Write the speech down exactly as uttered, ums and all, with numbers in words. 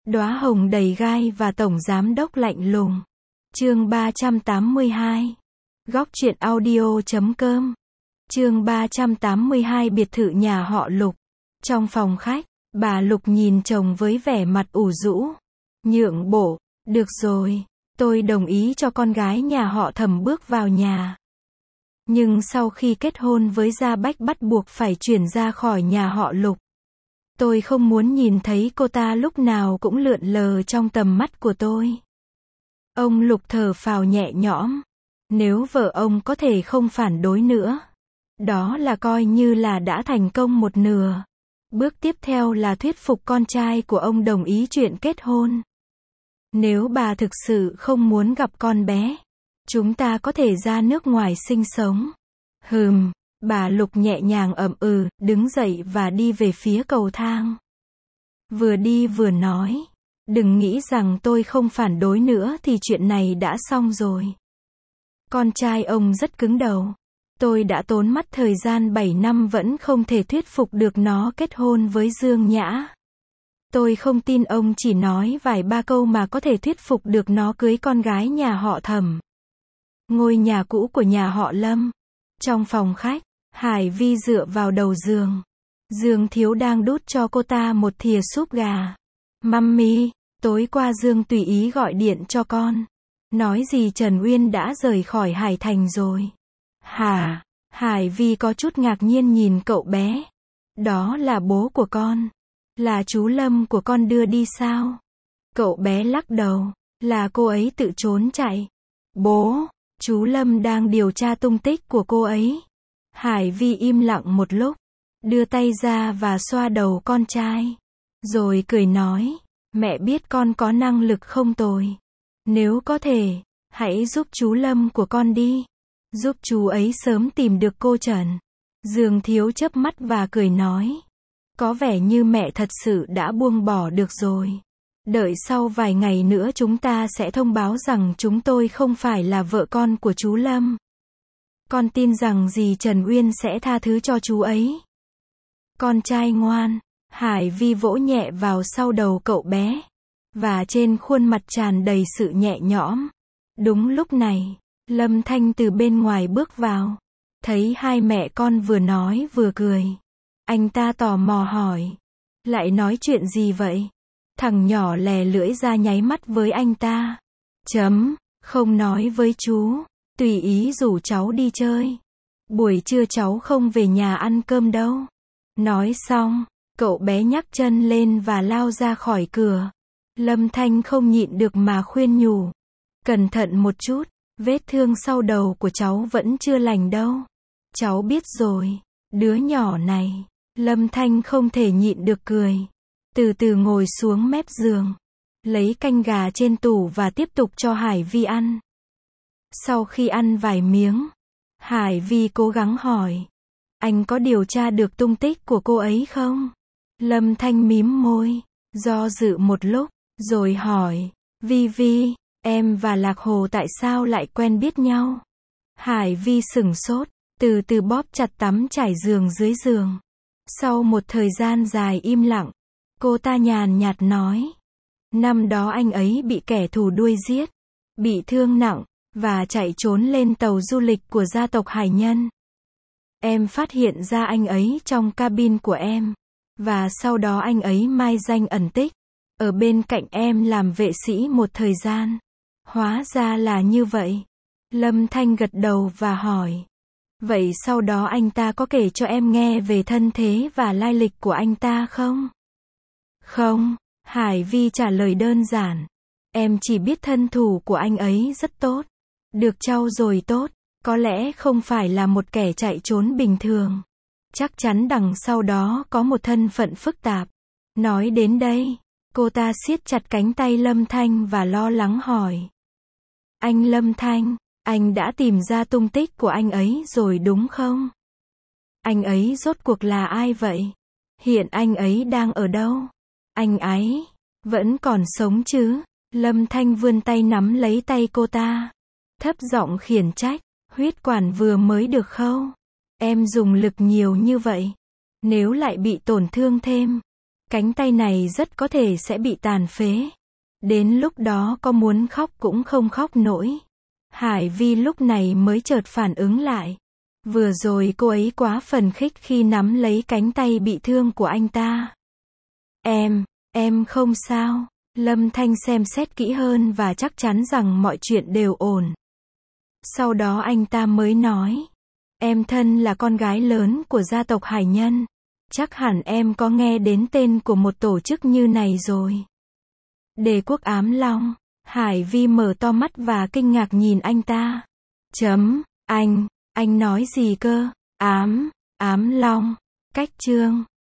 Đóa hồng đầy gai và tổng giám đốc lạnh lùng. Chương ba trăm tám mươi hai. Góc truyện audio chấm com. Chương ba trăm tám mươi hai biệt thự nhà họ Lục. Trong phòng khách, bà Lục nhìn chồng với vẻ mặt ủ rũ. Nhượng bộ, được rồi, tôi đồng ý cho con gái nhà họ Thẩm bước vào nhà. Nhưng sau khi kết hôn với Gia Bách bắt buộc phải chuyển ra khỏi nhà họ Lục. Tôi không muốn nhìn thấy cô ta lúc nào cũng lượn lờ trong tầm mắt của tôi. Ông Lục thở phào nhẹ nhõm. Nếu vợ ông có thể không phản đối nữa, đó là coi như là đã thành công một nửa. Bước tiếp theo là thuyết phục con trai của ông đồng ý chuyện kết hôn. Nếu bà thực sự không muốn gặp con bé, chúng ta có thể ra nước ngoài sinh sống. Hừm, bà Lục nhẹ nhàng ậm ừ, đứng dậy và đi về phía cầu thang. Vừa đi vừa nói, đừng nghĩ rằng tôi không phản đối nữa thì chuyện này đã xong rồi. Con trai ông rất cứng đầu. Tôi đã tốn mất thời gian bảy năm vẫn không thể thuyết phục được nó kết hôn với Dương Nhã. Tôi không tin ông chỉ nói vài ba câu mà có thể thuyết phục được nó cưới con gái nhà họ Thẩm. Ngôi nhà cũ của nhà họ Lâm. Trong phòng khách, Hải Vi dựa vào đầu giường. Dương Thiếu đang đút cho cô ta một thìa súp gà. Mummy, tối qua Dương tùy ý gọi điện cho con. Nói gì Trần Uyên đã rời khỏi Hải Thành rồi. Hả? Hải Vi có chút ngạc nhiên nhìn cậu bé. Đó là bố của con. Là chú Lâm của con đưa đi sao? Cậu bé lắc đầu. Là cô ấy tự trốn chạy. Bố, chú Lâm đang điều tra tung tích của cô ấy. Hải Vi im lặng một lúc, đưa tay ra và xoa đầu con trai. Rồi cười nói, mẹ biết con có năng lực không tồi. Nếu có thể, hãy giúp chú Lâm của con đi. Giúp chú ấy sớm tìm được cô Trần. Dương Thiếu chớp mắt và cười nói. Có vẻ như mẹ thật sự đã buông bỏ được rồi. Đợi sau vài ngày nữa chúng ta sẽ thông báo rằng chúng tôi không phải là vợ con của chú Lâm. Con tin rằng dì Trần Uyên sẽ tha thứ cho chú ấy. Con trai ngoan. Hải Vi vỗ nhẹ vào sau đầu cậu bé. Và trên khuôn mặt tràn đầy sự nhẹ nhõm. Đúng lúc này, Lâm Thanh từ bên ngoài bước vào. Thấy hai mẹ con vừa nói vừa cười. Anh ta tò mò hỏi. Lại nói chuyện gì vậy? Thằng nhỏ lè lưỡi ra nháy mắt với anh ta. Chấm, không nói với chú. Tùy ý rủ cháu đi chơi. Buổi trưa cháu không về nhà ăn cơm đâu. Nói xong, cậu bé nhấc chân lên và lao ra khỏi cửa. Lâm Thanh không nhịn được mà khuyên nhủ. Cẩn thận một chút, vết thương sau đầu của cháu vẫn chưa lành đâu. Cháu biết rồi, đứa nhỏ này. Lâm Thanh không thể nhịn được cười. Từ từ ngồi xuống mép giường. Lấy canh gà trên tủ và tiếp tục cho Hải Vi ăn. Sau khi ăn vài miếng, Hải Vi cố gắng hỏi. Anh có điều tra được tung tích của cô ấy không? Lâm Thanh mím môi, do dự một lúc, rồi hỏi. Vi Vi, em và Lạc Hồ tại sao lại quen biết nhau? Hải Vi sửng sốt, từ từ bóp chặt tấm trải giường dưới giường. Sau một thời gian dài im lặng, cô ta nhàn nhạt nói. Năm đó anh ấy bị kẻ thù đuôi giết, bị thương nặng, và chạy trốn lên tàu du lịch của gia tộc Hải Nhân. Em phát hiện ra anh ấy trong cabin của em, và sau đó anh ấy mai danh ẩn tích, ở bên cạnh em làm vệ sĩ một thời gian. Hóa ra là như vậy. Lâm Thanh gật đầu và hỏi. Vậy sau đó anh ta có kể cho em nghe về thân thế và lai lịch của anh ta không? Không, Hải Vi trả lời đơn giản. Em chỉ biết thân thủ của anh ấy rất tốt. Được trau dồi tốt, có lẽ không phải là một kẻ chạy trốn bình thường. Chắc chắn đằng sau đó có một thân phận phức tạp. Nói đến đây, cô ta siết chặt cánh tay Lâm Thanh và lo lắng hỏi. Anh Lâm Thanh, anh đã tìm ra tung tích của anh ấy rồi đúng không? Anh ấy rốt cuộc là ai vậy? Hiện anh ấy đang ở đâu? Anh ấy vẫn còn sống chứ? Lâm Thanh vươn tay nắm lấy tay cô ta. Thấp giọng khiển trách. Huyết quản vừa mới được khâu. Em dùng lực nhiều như vậy. Nếu lại bị tổn thương thêm, Cánh tay này rất có thể sẽ bị tàn phế. Đến lúc đó có muốn khóc cũng không khóc nổi. Hải Vi lúc này mới chợt phản ứng lại. Vừa rồi cô ấy quá phần khích khi nắm lấy cánh tay bị thương của anh ta. Em, em không sao. Lâm Thanh xem xét kỹ hơn và chắc chắn rằng mọi chuyện đều ổn. Sau đó anh ta mới nói. Em thân là con gái lớn của gia tộc Hải Nhân. Chắc hẳn em có nghe đến tên của một tổ chức như này rồi. Đế quốc Ám Long. Hải Vi mở to mắt và kinh ngạc nhìn anh ta. Chấm, anh, anh nói gì cơ? Ám, Ám Long. Cách chương